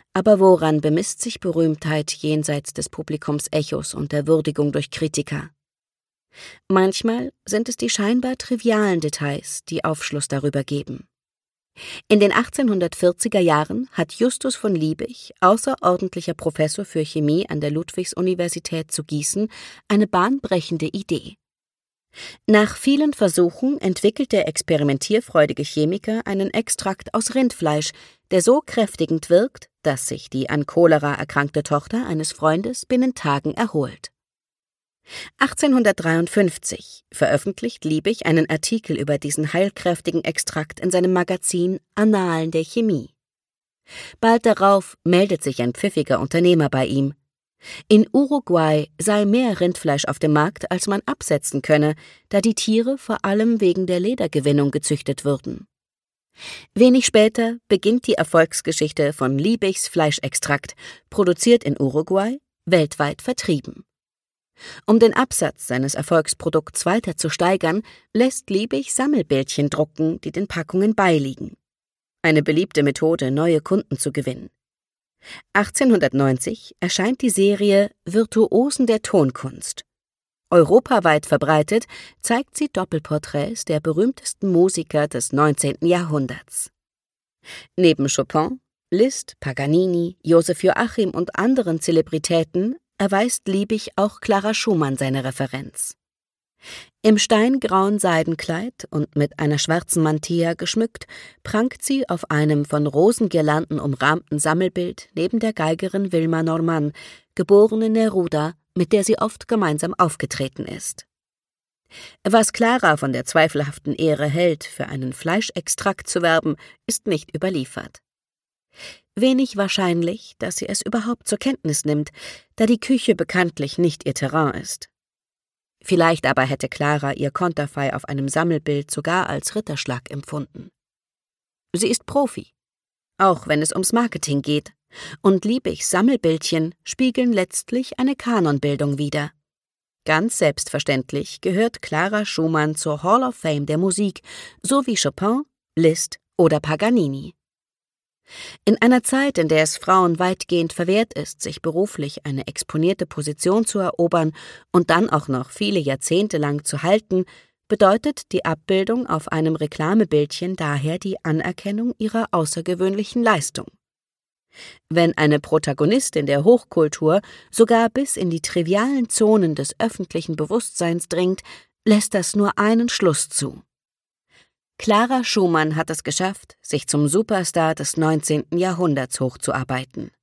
Aber woran bemisst sich Berühmtheit jenseits des Publikumsechos und der Würdigung durch Kritiker? Manchmal sind es die scheinbar trivialen Details, die Aufschluss darüber geben. In den 1840er Jahren hat Justus von Liebig, außerordentlicher Professor für Chemie an der Ludwigs-Universität zu Gießen, eine bahnbrechende Idee. Nach vielen Versuchen entwickelt der experimentierfreudige Chemiker einen Extrakt aus Rindfleisch, der so kräftigend wirkt, dass sich die an Cholera erkrankte Tochter eines Freundes binnen Tagen erholt. 1853 veröffentlicht Liebig einen Artikel über diesen heilkräftigen Extrakt in seinem Magazin Annalen der Chemie. Bald darauf meldet sich ein pfiffiger Unternehmer bei ihm. In Uruguay sei mehr Rindfleisch auf dem Markt, als man absetzen könne, da die Tiere vor allem wegen der Ledergewinnung gezüchtet würden. Wenig später beginnt die Erfolgsgeschichte von Liebigs Fleischextrakt, produziert in Uruguay, weltweit vertrieben. Um den Absatz seines Erfolgsprodukts weiter zu steigern, lässt Liebig Sammelbildchen drucken, die den Packungen beiliegen. Eine beliebte Methode, neue Kunden zu gewinnen. 1890 erscheint die Serie Virtuosen der Tonkunst. Europaweit verbreitet zeigt sie Doppelporträts der berühmtesten Musiker des 19. Jahrhunderts. Neben Chopin, Liszt, Paganini, Joseph Joachim und anderen Zelebritäten erweist Liebig auch Clara Schumann seine Referenz. Im steingrauen Seidenkleid und mit einer schwarzen Mantilla geschmückt, prangt sie auf einem von Rosengirlanden umrahmten Sammelbild neben der Geigerin Wilma Normann, geborene Neruda, mit der sie oft gemeinsam aufgetreten ist. Was Clara von der zweifelhaften Ehre hält, für einen Fleischextrakt zu werben, ist nicht überliefert. Wenig wahrscheinlich, dass sie es überhaupt zur Kenntnis nimmt, da die Küche bekanntlich nicht ihr Terrain ist. Vielleicht aber hätte Clara ihr Konterfei auf einem Sammelbild sogar als Ritterschlag empfunden. Sie ist Profi, auch wenn es ums Marketing geht, und Liebigs Sammelbildchen spiegeln letztlich eine Kanonbildung wider. Ganz selbstverständlich gehört Clara Schumann zur Hall of Fame der Musik, so wie Chopin, Liszt oder Paganini. In einer Zeit, in der es Frauen weitgehend verwehrt ist, sich beruflich eine exponierte Position zu erobern und dann auch noch viele Jahrzehnte lang zu halten, bedeutet die Abbildung auf einem Reklamebildchen daher die Anerkennung ihrer außergewöhnlichen Leistung. Wenn eine Protagonistin der Hochkultur sogar bis in die trivialen Zonen des öffentlichen Bewusstseins dringt, lässt das nur einen Schluss zu. Clara Schumann hat es geschafft, sich zum Superstar des 19. Jahrhunderts hochzuarbeiten.